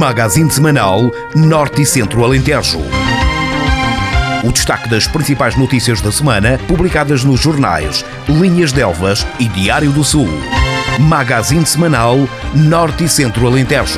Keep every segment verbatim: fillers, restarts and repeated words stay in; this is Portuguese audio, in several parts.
Magazine semanal Norte e Centro Alentejo. O destaque das principais notícias da semana, publicadas nos jornais Linhas de Elvas e Diário do Sul. Magazine semanal Norte e Centro Alentejo.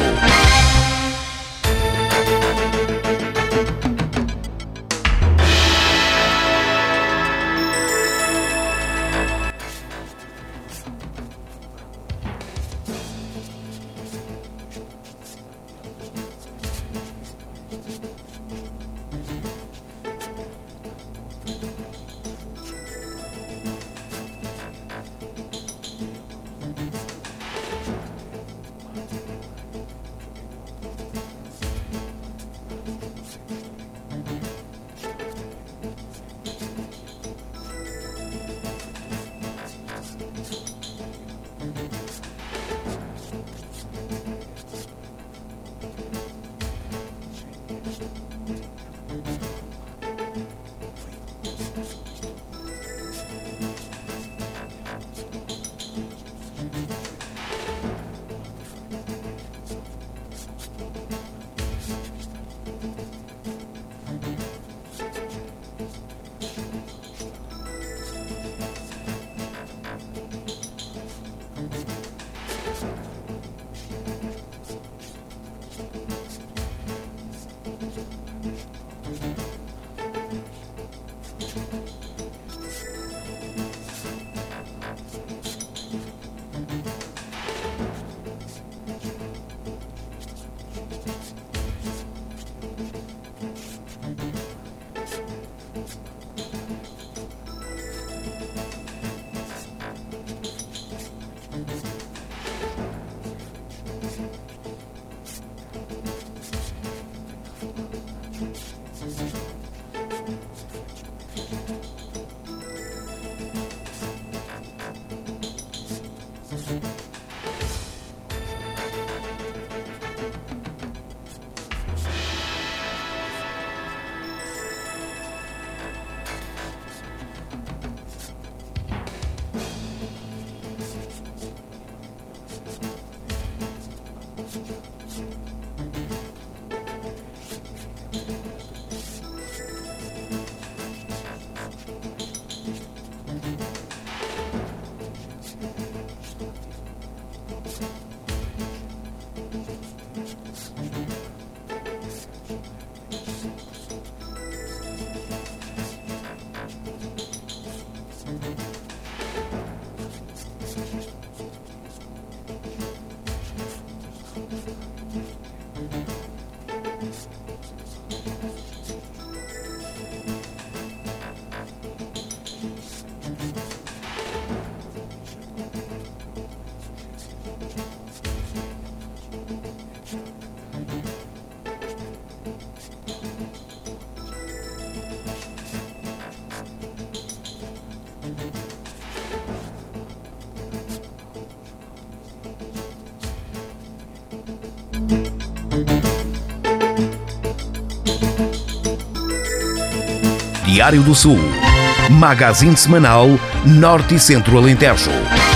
Diário do Sul. Magazine semanal Norte e Centro Alentejo.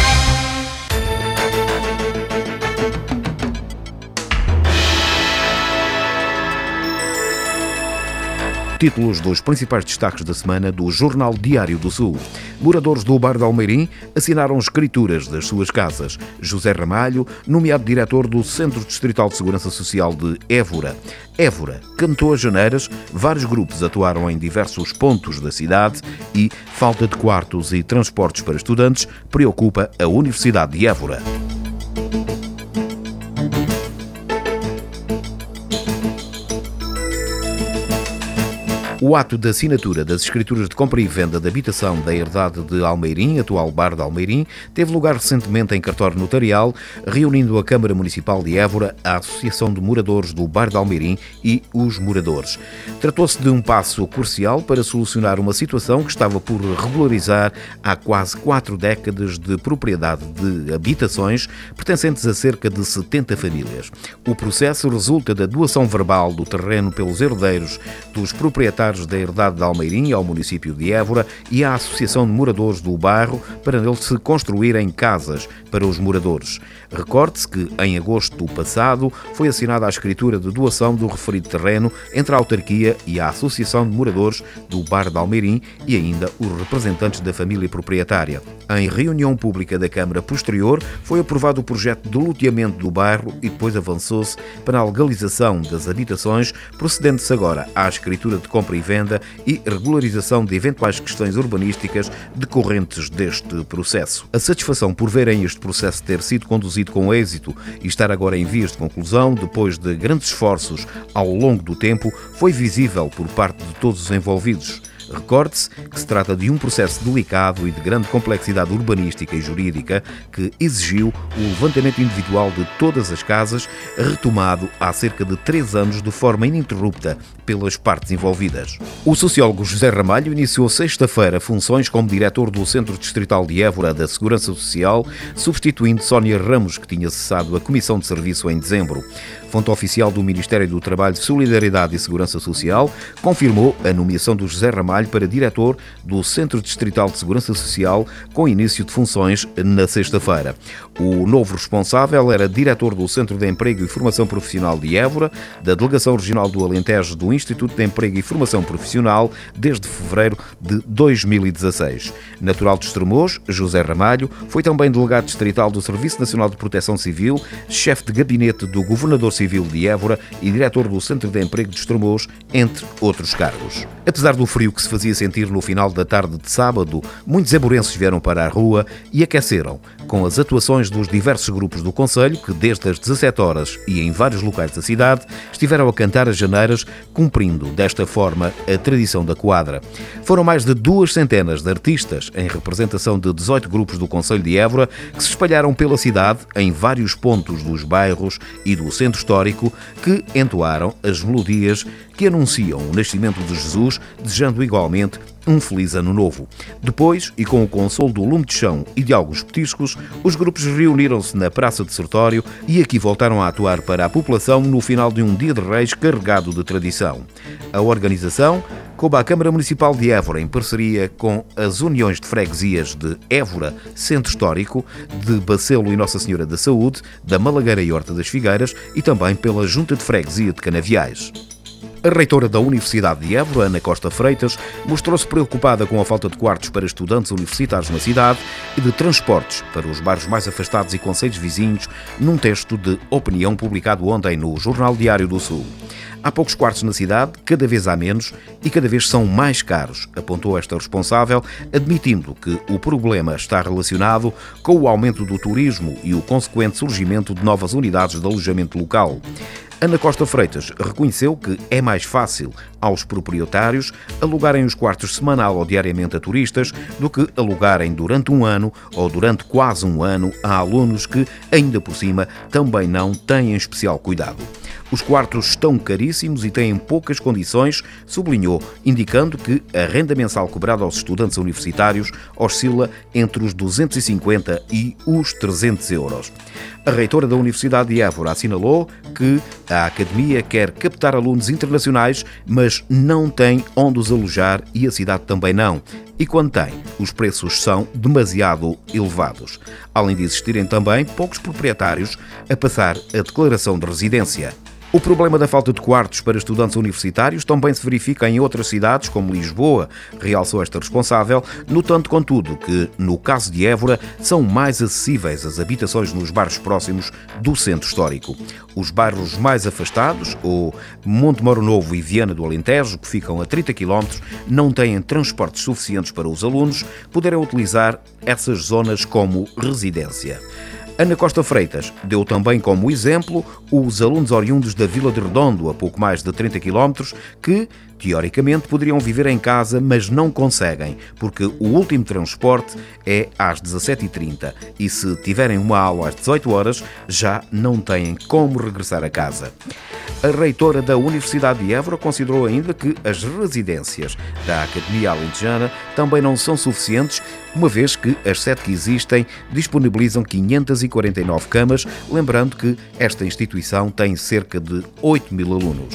Títulos dos principais destaques da semana do Jornal Diário do Sul. Moradores do Bar de Almeirim assinaram escrituras das suas casas. José Ramalho, nomeado diretor do Centro Distrital de Segurança Social de Évora. Évora cantou as janeiras, vários grupos atuaram em diversos pontos da cidade e falta de quartos e transportes para estudantes preocupa a Universidade de Évora. O ato de assinatura das escrituras de compra e venda de habitação da herdade de Almeirim, atual Bar de Almeirim, teve lugar recentemente em cartório notarial, reunindo a Câmara Municipal de Évora, a Associação de Moradores do Bar de Almeirim e os moradores. Tratou-se de um passo crucial para solucionar uma situação que estava por regularizar há quase quatro décadas de propriedade de habitações pertencentes a cerca de setenta famílias. O processo resulta da doação verbal do terreno pelos herdeiros dos proprietários bares da Herdade de Almeirim ao município de Évora e à Associação de Moradores do Bairro para nele se construírem casas para os moradores. Recorde-se que, em agosto passado, foi assinada a escritura de doação do referido terreno entre a autarquia e a Associação de Moradores do Bairro de Almeirim e ainda os representantes da família proprietária. Em reunião pública da Câmara posterior, foi aprovado o projeto de loteamento do bairro e depois avançou-se para a legalização das habitações, procedendo-se agora à escritura de compra e venda e regularização de eventuais questões urbanísticas decorrentes deste processo. A satisfação por verem este processo ter sido conduzido com êxito e estar agora em vias de conclusão, depois de grandes esforços ao longo do tempo, foi visível por parte de todos os envolvidos. Recorde-se que se trata de um processo delicado e de grande complexidade urbanística e jurídica que exigiu o levantamento individual de todas as casas, retomado há cerca de três anos de forma ininterrupta pelas partes envolvidas. O sociólogo José Ramalho iniciou sexta-feira funções como diretor do Centro Distrital de Évora da Segurança Social, substituindo Sónia Ramos, que tinha cessado a Comissão de Serviço em dezembro. Fonte oficial do Ministério do Trabalho, Solidariedade e Segurança Social confirmou a nomeação do José Ramalho para diretor do Centro Distrital de Segurança Social, com início de funções na sexta-feira. O novo responsável era diretor do Centro de Emprego e Formação Profissional de Évora, da Delegação Regional do Alentejo do Instituto de Emprego e Formação Profissional, desde fevereiro de dois mil e dezasseis. Natural de Estremoz, José Ramalho foi também delegado distrital do Serviço Nacional de Proteção Civil, chefe de gabinete do Governador Civil de Évora e diretor do Centro de Emprego de Estremoz, entre outros cargos. Apesar do frio que se fazia sentir no final da tarde de sábado, muitos évorenses vieram para a rua e aqueceram com as atuações dos diversos grupos do concelho que, desde as dezassete horas e em vários locais da cidade, estiveram a cantar as janeiras, cumprindo desta forma a tradição da quadra. Foram mais de duas centenas de artistas, em representação de dezoito grupos do concelho de Évora, que se espalharam pela cidade em vários pontos dos bairros e do centro histórico, que entoaram as melodias que anunciam o nascimento de Jesus, desejando igualmente um feliz ano novo. Depois, e com o consolo do lume de chão e de alguns petiscos, os grupos reuniram-se na Praça de Sertório e aqui voltaram a atuar para a população no final de um dia de reis carregado de tradição. A organização coube à Câmara Municipal de Évora, em parceria com as Uniões de Freguesias de Évora, Centro Histórico, de Bacelo e Nossa Senhora da Saúde, da Malagueira e Horta das Figueiras e também pela Junta de Freguesia de Canaviais. A reitora da Universidade de Évora, Ana Costa Freitas, mostrou-se preocupada com a falta de quartos para estudantes universitários na cidade e de transportes para os bairros mais afastados e concelhos vizinhos, num texto de opinião publicado ontem no Jornal Diário do Sul. Há poucos quartos na cidade, cada vez há menos e cada vez são mais caros, apontou esta responsável, admitindo que o problema está relacionado com o aumento do turismo e o consequente surgimento de novas unidades de alojamento local. Ana Costa Freitas reconheceu que é mais fácil aos proprietários alugarem os quartos semanal ou diariamente a turistas do que alugarem durante um ano ou durante quase um ano a alunos que, ainda por cima, também não têm especial cuidado. Os quartos estão caríssimos e têm poucas condições, sublinhou, indicando que a renda mensal cobrada aos estudantes universitários oscila entre os duzentos e cinquenta e os trezentos euros. A reitora da Universidade de Évora assinalou que a Academia quer captar alunos internacionais, mas não tem onde os alojar e a cidade também não. E quando tem, os preços são demasiado elevados. Além de existirem também poucos proprietários a passar a declaração de residência. O problema da falta de quartos para estudantes universitários também se verifica em outras cidades, como Lisboa, realçou esta responsável, notando, contudo, que, no caso de Évora, são mais acessíveis as habitações nos bairros próximos do centro histórico. Os bairros mais afastados, ou Monte Moro Novo e Viana do Alentejo, que ficam a trinta quilómetros, não têm transportes suficientes para os alunos, poderão utilizar essas zonas como residência. Ana Costa Freitas deu também como exemplo os alunos oriundos da Vila de Redondo, a pouco mais de trinta quilómetros, que, teoricamente, poderiam viver em casa, mas não conseguem, porque o último transporte é às dezassete e trinta e se tiverem uma aula às dezoito horas, já não têm como regressar a casa. A reitora da Universidade de Évora considerou ainda que as residências da Academia Alentejana também não são suficientes, uma vez que as sete que existem disponibilizam quinhentas e quarenta e nove camas, lembrando que esta instituição tem cerca de oito mil alunos.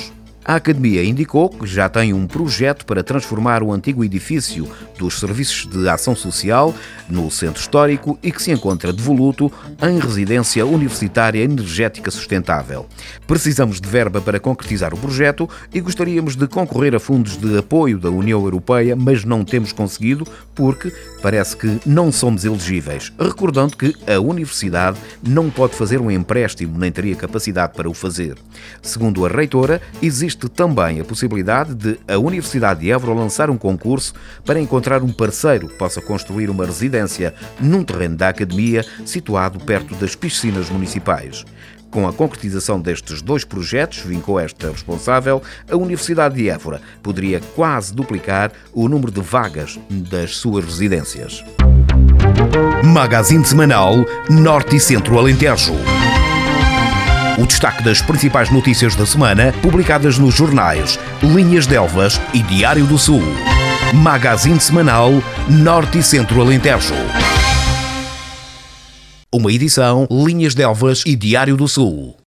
A Academia indicou que já tem um projeto para transformar o antigo edifício dos Serviços de Ação Social no Centro Histórico e que se encontra devoluto em residência universitária energética sustentável. Precisamos de verba para concretizar o projeto e gostaríamos de concorrer a fundos de apoio da União Europeia, mas não temos conseguido porque parece que não somos elegíveis. Recordando que a universidade não pode fazer um empréstimo nem teria capacidade para o fazer. Segundo a reitora, existe também a possibilidade de a Universidade de Évora lançar um concurso para encontrar um parceiro que possa construir uma residência num terreno da Academia situado perto das piscinas municipais. Com a concretização destes dois projetos, vincou esta responsável, a Universidade de Évora poderia quase duplicar o número de vagas das suas residências. Magazine semanal Norte e Centro Alentejo. O destaque das principais notícias da semana, publicadas nos jornais Linhas de Elvas e Diário do Sul. Magazine semanal Norte e Centro Alentejo. Uma edição Linhas de Elvas e Diário do Sul.